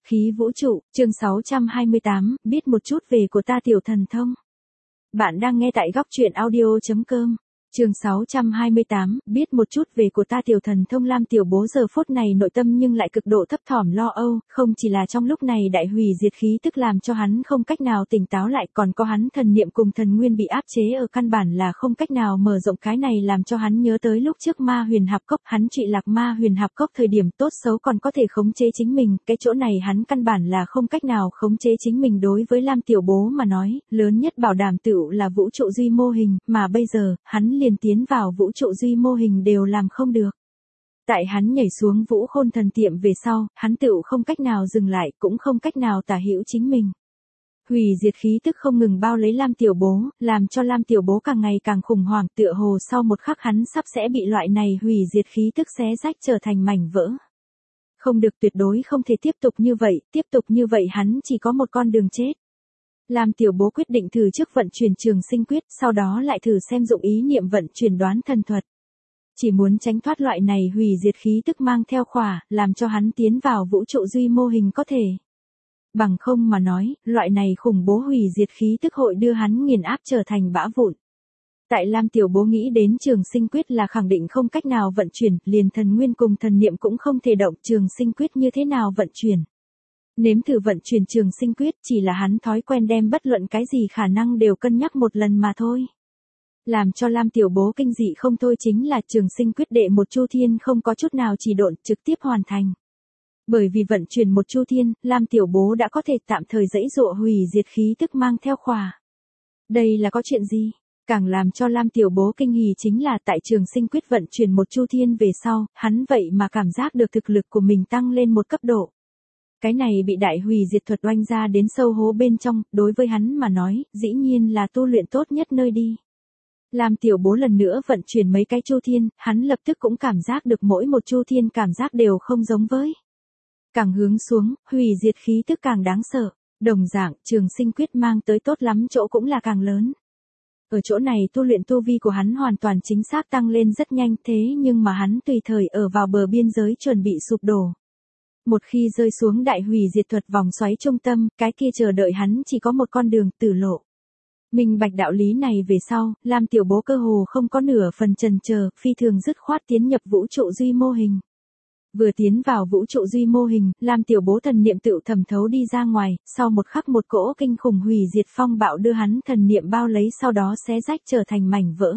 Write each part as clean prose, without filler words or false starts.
Khí vũ trụ, chương 628, biết một chút về của ta tiểu thần thông. Bạn đang nghe tại góc truyện audio.com. Chương 628, biết một chút về của ta tiểu thần thông. Lam Tiểu Bố giờ phút này nội tâm nhưng lại cực độ thấp thỏm lo âu, không chỉ là trong lúc này đại hủy diệt khí tức làm cho hắn không cách nào tỉnh táo lại, còn có hắn thần niệm cùng thần nguyên bị áp chế ở căn bản là không cách nào mở rộng. Cái này làm cho hắn nhớ tới lúc trước Ma Huyền Hạp Cốc, hắn trụy lạc Ma Huyền Hạp Cốc thời điểm tốt xấu còn có thể khống chế chính mình, cái chỗ này hắn căn bản là không cách nào khống chế chính mình. Đối với Lam Tiểu Bố mà nói, lớn nhất bảo đảm tựu là vũ trụ duy mô hình, mà bây giờ, hắn liền tiến vào vũ trụ duy mô hình đều làm không được. Tại hắn nhảy xuống Vũ Khôn Thần Tiệm về sau, hắn tựu không cách nào dừng lại, cũng không cách nào tả hữu chính mình. Hủy diệt khí tức không ngừng bao lấy Lam Tiểu Bố, làm cho Lam Tiểu Bố càng ngày càng khủng hoảng, tựa hồ sau một khắc hắn sắp sẽ bị loại này hủy diệt khí tức xé rách trở thành mảnh vỡ. Không được, tuyệt đối không thể tiếp tục như vậy hắn chỉ có một con đường chết. Lam Tiểu Bố quyết định thử trước vận chuyển trường sinh quyết, sau đó lại thử xem dụng ý niệm vận chuyển đoán thần thuật. Chỉ muốn tránh thoát loại này hủy diệt khí tức mang theo khỏa, làm cho hắn tiến vào vũ trụ duy mô hình có thể. Bằng không mà nói, loại này khủng bố hủy diệt khí tức hội đưa hắn nghiền áp trở thành bã vụn. Tại Lam Tiểu Bố nghĩ đến trường sinh quyết là khẳng định không cách nào vận chuyển, liền thần nguyên cùng thần niệm cũng không thể động, trường sinh quyết như thế nào vận chuyển. Nếm thử vận chuyển trường sinh quyết chỉ là hắn thói quen đem bất luận cái gì khả năng đều cân nhắc một lần mà thôi. Làm cho Lam Tiểu Bố kinh dị không thôi chính là trường sinh quyết đệ một chu thiên không có chút nào trì độn, trực tiếp hoàn thành. Bởi vì vận chuyển một chu thiên, Lam Tiểu Bố đã có thể tạm thời dãy dụa hủy diệt khí tức mang theo khỏa. Đây là có chuyện gì? Càng làm cho Lam Tiểu Bố kinh hỉ chính là tại trường sinh quyết vận chuyển một chu thiên về sau, hắn vậy mà cảm giác được thực lực của mình tăng lên một cấp độ. Cái này bị đại hủy diệt thuật oanh ra đến sâu hố bên trong, đối với hắn mà nói, dĩ nhiên là tu luyện tốt nhất nơi đi. Lam Tiểu Bố lần nữa vận chuyển mấy cái chu thiên, hắn lập tức cũng cảm giác được mỗi một chu thiên cảm giác đều không giống với. Càng hướng xuống, hủy diệt khí tức càng đáng sợ, đồng dạng, trường sinh quyết mang tới tốt lắm chỗ cũng là càng lớn. Ở chỗ này tu luyện tu vi của hắn hoàn toàn chính xác tăng lên rất nhanh, thế nhưng mà hắn tùy thời ở vào bờ biên giới chuẩn bị sụp đổ. Một khi rơi xuống đại hủy diệt thuật vòng xoáy trung tâm, cái kia chờ đợi hắn chỉ có một con đường, tử lộ. Minh bạch đạo lý này về sau, Lam Tiểu Bố cơ hồ không có nửa phần chần chờ, phi thường dứt khoát tiến nhập vũ trụ duy mô hình. Vừa tiến vào vũ trụ duy mô hình, Lam Tiểu Bố thần niệm tự thẩm thấu đi ra ngoài, sau một khắc một cỗ kinh khủng hủy diệt phong bạo đưa hắn thần niệm bao lấy, sau đó xé rách trở thành mảnh vỡ.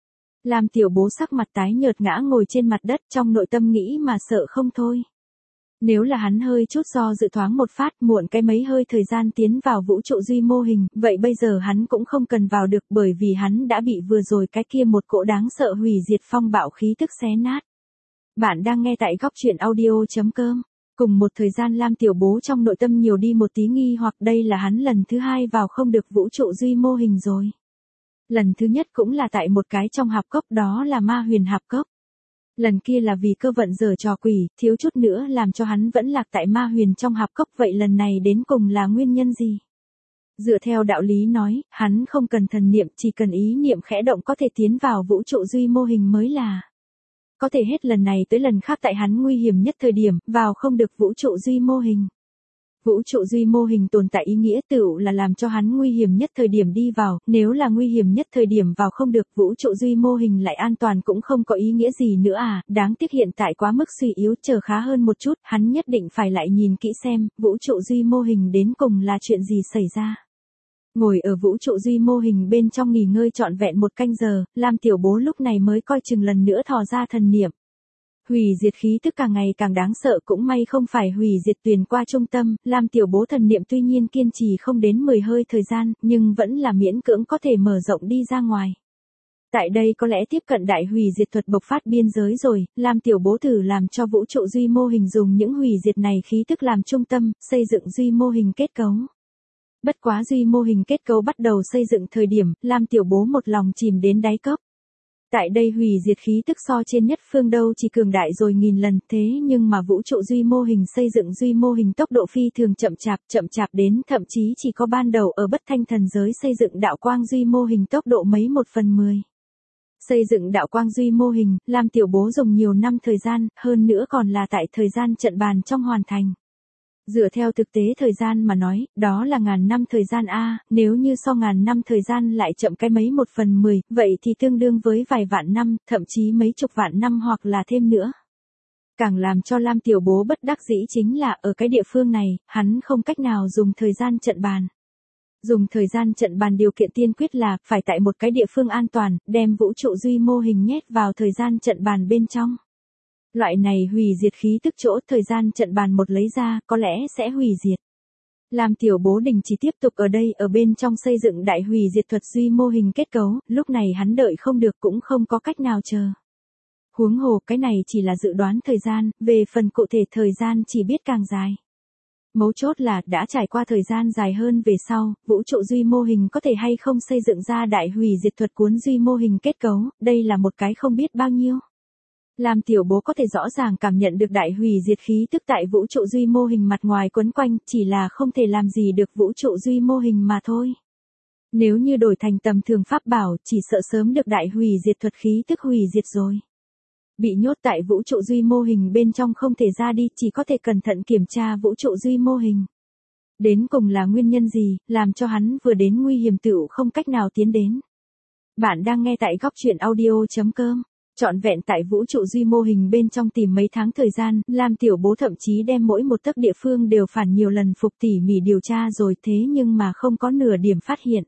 Lam Tiểu Bố sắc mặt tái nhợt ngã ngồi trên mặt đất, trong nội tâm nghĩ mà sợ không thôi. Nếu là hắn hơi chút do dự thoáng một phát, muộn cái mấy hơi thời gian tiến vào vũ trụ duy mô hình, vậy bây giờ hắn cũng không cần vào được, bởi vì hắn đã bị vừa rồi cái kia một cỗ đáng sợ hủy diệt phong bạo khí tức xé nát. Bạn đang nghe tại góc truyện audio.com. Cùng một thời gian Lam Tiểu Bố trong nội tâm nhiều đi một tí nghi hoặc, đây là hắn lần thứ hai vào không được vũ trụ duy mô hình rồi. Lần thứ nhất cũng là tại một cái trong hạp cốc, đó là Ma Huyền Hạp Cốc. Lần kia là vì cơ vận giở trò quỷ, thiếu chút nữa làm cho hắn vẫn lạc tại Ma Huyền trong hạp cốc, vậy lần này đến cùng là nguyên nhân gì? Dựa theo đạo lý nói, hắn không cần thần niệm, chỉ cần ý niệm khẽ động có thể tiến vào vũ trụ duy mô hình mới là. Có thể hết lần này tới lần khác tại hắn nguy hiểm nhất thời điểm, vào không được vũ trụ duy mô hình. Vũ trụ duy mô hình tồn tại ý nghĩa tựu là làm cho hắn nguy hiểm nhất thời điểm đi vào, nếu là nguy hiểm nhất thời điểm vào không được, vũ trụ duy mô hình lại an toàn cũng không có ý nghĩa gì nữa à, đáng tiếc hiện tại quá mức suy yếu, chờ khá hơn một chút, hắn nhất định phải lại nhìn kỹ xem, vũ trụ duy mô hình đến cùng là chuyện gì xảy ra. Ngồi ở vũ trụ duy mô hình bên trong nghỉ ngơi trọn vẹn một canh giờ, Lam Tiểu Bố lúc này mới coi chừng lần nữa thò ra thần niệm. Hủy diệt khí tức càng ngày càng đáng sợ, cũng may không phải hủy diệt tuyền qua trung tâm, Lam Tiểu Bố thần niệm tuy nhiên kiên trì không đến 10 hơi thời gian, nhưng vẫn là miễn cưỡng có thể mở rộng đi ra ngoài. Tại đây có lẽ tiếp cận đại hủy diệt thuật bộc phát biên giới rồi, Lam Tiểu Bố thử làm cho vũ trụ duy mô hình dùng những hủy diệt này khí tức làm trung tâm, xây dựng duy mô hình kết cấu. Bất quá duy mô hình kết cấu bắt đầu xây dựng thời điểm, Lam Tiểu Bố một lòng chìm đến đáy cốc. Tại đây hủy diệt khí tức so trên nhất phương đâu chỉ cường đại rồi nghìn lần, thế nhưng mà vũ trụ duy mô hình xây dựng duy mô hình tốc độ phi thường chậm chạp đến thậm chí chỉ có ban đầu ở bất thanh thần giới xây dựng đạo quang duy mô hình tốc độ mấy 1/10. Xây dựng đạo quang duy mô hình, Lam Tiểu Bố dùng nhiều năm thời gian, hơn nữa còn là tại thời gian trận bàn trong hoàn thành. Dựa theo thực tế thời gian mà nói, đó là ngàn năm thời gian a, nếu như so ngàn năm thời gian lại chậm cái mấy 1/10, vậy thì tương đương với vài vạn năm, thậm chí mấy chục vạn năm hoặc là thêm nữa. Càng làm cho Lam Tiểu Bố bất đắc dĩ chính là ở cái địa phương này, hắn không cách nào dùng thời gian trận bàn. Dùng thời gian trận bàn điều kiện tiên quyết là phải tại một cái địa phương an toàn, đem vũ trụ duy mô hình nhét vào thời gian trận bàn bên trong. Loại này hủy diệt khí tức chỗ thời gian trận bàn một lấy ra, có lẽ sẽ hủy diệt. Lam Tiểu Bố đình chỉ tiếp tục ở đây ở bên trong xây dựng đại hủy diệt thuật duy mô hình kết cấu, lúc này hắn đợi không được cũng không có cách nào chờ. Huống hồ cái này chỉ là dự đoán thời gian, về phần cụ thể thời gian chỉ biết càng dài. Mấu chốt là đã trải qua thời gian dài hơn về sau, vũ trụ duy mô hình có thể hay không xây dựng ra đại hủy diệt thuật cuốn duy mô hình kết cấu, đây là một cái không biết bao nhiêu. Lam Tiểu Bố có thể rõ ràng cảm nhận được đại hủy diệt khí tức tại vũ trụ duy mô hình mặt ngoài quấn quanh, chỉ là không thể làm gì được vũ trụ duy mô hình mà thôi. Nếu như đổi thành tầm thường pháp bảo, chỉ sợ sớm được đại hủy diệt thuật khí tức hủy diệt rồi. Bị nhốt tại vũ trụ duy mô hình bên trong không thể ra đi, chỉ có thể cẩn thận kiểm tra vũ trụ duy mô hình. Đến cùng là nguyên nhân gì, làm cho hắn vừa đến nguy hiểm tựu không cách nào tiến đến. Bạn đang nghe tại góc truyện audio.com. Trọn vẹn tại vũ trụ duy mô hình bên trong tìm mấy tháng thời gian, Lam Tiểu Bố thậm chí đem mỗi một tấc địa phương đều phản nhiều lần phục tỉ mỉ điều tra rồi, thế nhưng mà không có nửa điểm phát hiện.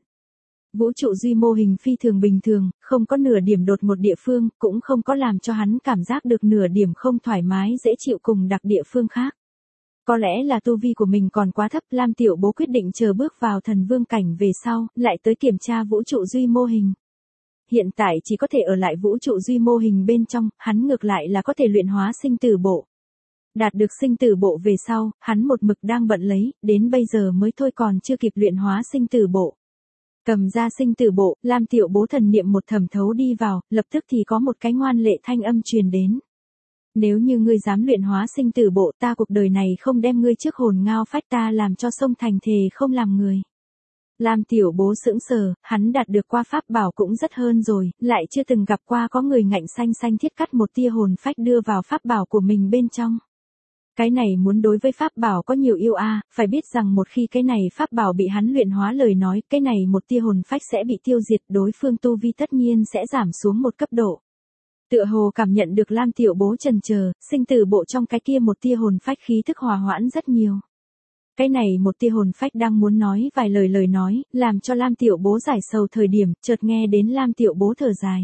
Vũ trụ duy mô hình phi thường bình thường, không có nửa điểm đột một địa phương, cũng không có làm cho hắn cảm giác được nửa điểm không thoải mái dễ chịu cùng đặc địa phương khác. Có lẽ là tu vi của mình còn quá thấp, Lam Tiểu Bố quyết định chờ bước vào thần vương cảnh về sau, lại tới kiểm tra vũ trụ duy mô hình. Hiện tại chỉ có thể ở lại vũ trụ duy mô hình bên trong, hắn ngược lại là có thể luyện hóa sinh tử bộ. Đạt được sinh tử bộ về sau, hắn một mực đang bận lấy, đến bây giờ mới thôi còn chưa kịp luyện hóa sinh tử bộ. Cầm ra sinh tử bộ, Lam Tiểu Bố thần niệm một thẩm thấu đi vào, lập tức thì có một cái ngoan lệ thanh âm truyền đến. Nếu như ngươi dám luyện hóa sinh tử bộ, ta cuộc đời này không đem ngươi trước hồn ngao phách, ta làm cho sông thành thề không làm người. Lam Tiểu Bố sững sờ, hắn đạt được qua pháp bảo cũng rất hơn rồi, lại chưa từng gặp qua có người ngạnh xanh xanh thiết cắt một tia hồn phách đưa vào pháp bảo của mình bên trong. Cái này muốn đối với pháp bảo có nhiều yêu phải biết rằng một khi cái này pháp bảo bị hắn luyện hóa lời nói, cái này một tia hồn phách sẽ bị tiêu diệt, đối phương tu vi tất nhiên sẽ giảm xuống một cấp độ. Tựa hồ cảm nhận được Lam Tiểu Bố chần chờ, sinh tử bộ trong cái kia một tia hồn phách khí thức hòa hoãn rất nhiều. Cái này một tia hồn phách đang muốn nói vài lời nói, làm cho Lam Tiểu Bố giải sầu thời điểm, chợt nghe đến Lam Tiểu Bố thở dài.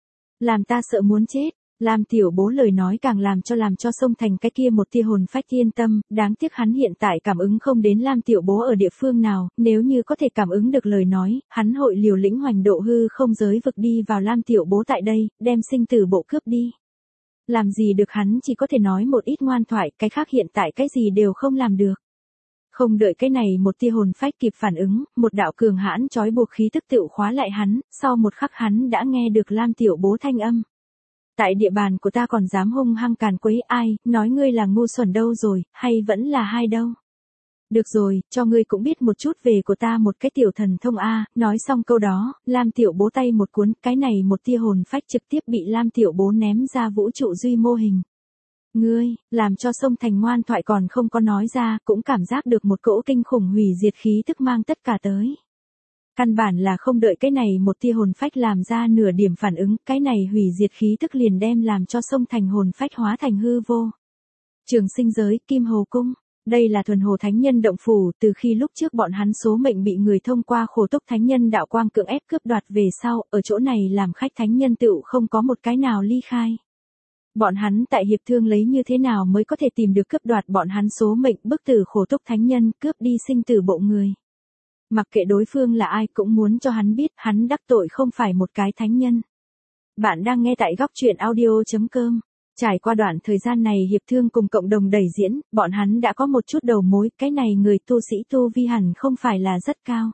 Làm ta sợ muốn chết. Lam Tiểu Bố lời nói càng làm cho sông thành cái kia một tia hồn phách yên tâm, đáng tiếc hắn hiện tại cảm ứng không đến Lam Tiểu Bố ở địa phương nào, nếu như có thể cảm ứng được lời nói, hắn hội liều lĩnh hoành độ hư không giới vực đi vào Lam Tiểu Bố tại đây, đem sinh tử bộ cướp đi. Làm gì được hắn chỉ có thể nói một ít ngoan thoại, cái khác hiện tại cái gì đều không làm được. Không đợi cái này một tia hồn phách kịp phản ứng, một đạo cường hãn trói buộc khí tức tựu khóa lại hắn, sau một khắc hắn đã nghe được Lam Tiểu Bố thanh âm. Tại địa bàn của ta còn dám hung hăng càn quấy, ai, nói ngươi là ngu xuẩn đâu rồi, hay vẫn là hai đâu. Được rồi, cho ngươi cũng biết một chút về của ta một cái tiểu thần thông nói xong câu đó, Lam Tiểu Bố tay một cuốn, cái này một tia hồn phách trực tiếp bị Lam Tiểu Bố ném ra vũ trụ duy mô hình. Ngươi, làm cho sông thành ngoan thoại còn không có nói ra, cũng cảm giác được một cỗ kinh khủng hủy diệt khí tức mang tất cả tới. Căn bản là không đợi cái này một tia hồn phách làm ra nửa điểm phản ứng, cái này hủy diệt khí tức liền đem làm cho sông thành hồn phách hóa thành hư vô. Trường sinh giới, Kim Hồ Cung. Đây là thuần hồ thánh nhân động phủ, từ khi lúc trước bọn hắn số mệnh bị người thông qua khổ túc thánh nhân đạo quang cưỡng ép cướp đoạt về sau, ở chỗ này làm khách thánh nhân tựu không có một cái nào ly khai. Bọn hắn tại hiệp thương lấy như thế nào mới có thể tìm được cướp đoạt bọn hắn số mệnh bức tử khổ túc thánh nhân, cướp đi sinh tử bộ người. Mặc kệ đối phương là ai cũng muốn cho hắn biết hắn đắc tội không phải một cái thánh nhân. Bạn đang nghe tại góc truyện audio.com. Trải qua đoạn thời gian này hiệp thương cùng cộng đồng đẩy diễn, bọn hắn đã có một chút đầu mối, cái này người tu sĩ tu vi hẳn không phải là rất cao.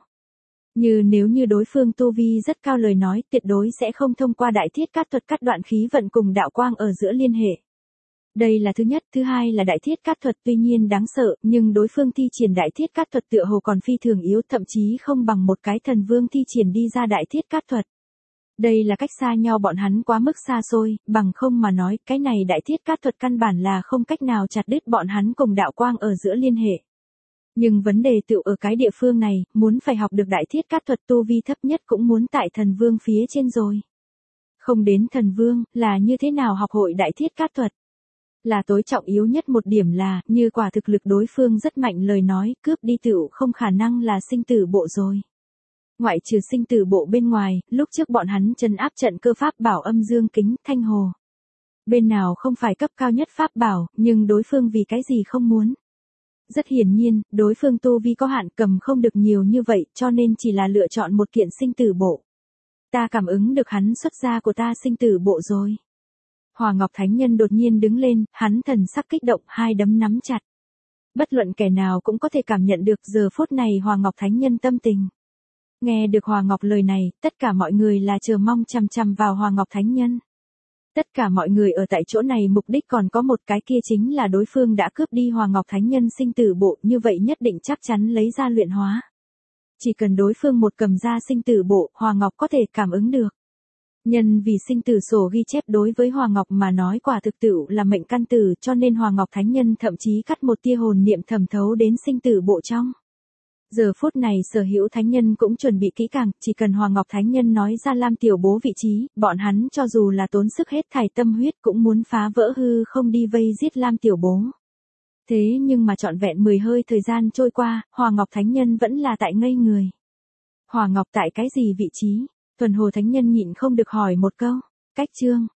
Nếu như đối phương tu vi rất cao lời nói, tuyệt đối sẽ không thông qua đại thiết cát thuật cắt đoạn khí vận cùng đạo quang ở giữa liên hệ. Đây là thứ nhất, thứ hai là đại thiết cát thuật tuy nhiên đáng sợ, nhưng đối phương thi triển đại thiết cát thuật tựa hồ còn phi thường yếu, thậm chí không bằng một cái thần vương thi triển đi ra đại thiết cát thuật. Đây là cách xa nhau bọn hắn quá mức xa xôi, bằng không mà nói, cái này đại thiết cát thuật căn bản là không cách nào chặt đứt bọn hắn cùng đạo quang ở giữa liên hệ. Nhưng vấn đề tựu ở cái địa phương này, muốn phải học được đại thiết cát thuật tu vi thấp nhất cũng muốn tại thần vương phía trên rồi. Không đến thần vương, là như thế nào học hội đại thiết cát thuật? Là tối trọng yếu nhất một điểm là, như quả thực lực đối phương rất mạnh lời nói, cướp đi tựu không khả năng là sinh tử bộ rồi. Ngoại trừ sinh tử bộ bên ngoài, lúc trước bọn hắn trấn áp trận cơ pháp bảo âm dương kính, thanh hồ. Bên nào không phải cấp cao nhất pháp bảo, nhưng đối phương vì cái gì không muốn. Rất hiển nhiên, đối phương tu vi có hạn cầm không được nhiều như vậy, cho nên chỉ là lựa chọn một kiện sinh tử bộ. Ta cảm ứng được hắn xuất ra của ta sinh tử bộ rồi. Hòa Ngọc Thánh Nhân đột nhiên đứng lên, hắn thần sắc kích động, hai đấm nắm chặt. Bất luận kẻ nào cũng có thể cảm nhận được giờ phút này Hòa Ngọc Thánh Nhân tâm tình. Nghe được Hòa Ngọc lời này, tất cả mọi người là chờ mong chằm chằm vào Hòa Ngọc Thánh Nhân. Tất cả mọi người ở tại chỗ này mục đích còn có một cái kia chính là đối phương đã cướp đi Hòa Ngọc Thánh Nhân sinh tử bộ, như vậy nhất định chắc chắn lấy ra luyện hóa. Chỉ cần đối phương một cầm ra sinh tử bộ, Hòa Ngọc có thể cảm ứng được. Nhân vì sinh tử sổ ghi chép đối với Hòa Ngọc mà nói quả thực tựu là mệnh căn tử, cho nên Hòa Ngọc Thánh Nhân thậm chí cắt một tia hồn niệm thẩm thấu đến sinh tử bộ trong. Giờ phút này Sở Hữu Thánh Nhân cũng chuẩn bị kỹ càng, chỉ cần Hòa Ngọc Thánh Nhân nói ra Lam Tiểu Bố vị trí, bọn hắn cho dù là tốn sức hết thảy tâm huyết cũng muốn phá vỡ hư không đi vây giết Lam Tiểu Bố. Thế nhưng mà trọn vẹn 10 hơi thời gian trôi qua, Hòa Ngọc Thánh Nhân vẫn là tại ngây người. Hòa Ngọc tại cái gì vị trí? Thuần Hồ Thánh Nhân nhịn không được hỏi một câu. Cách chương.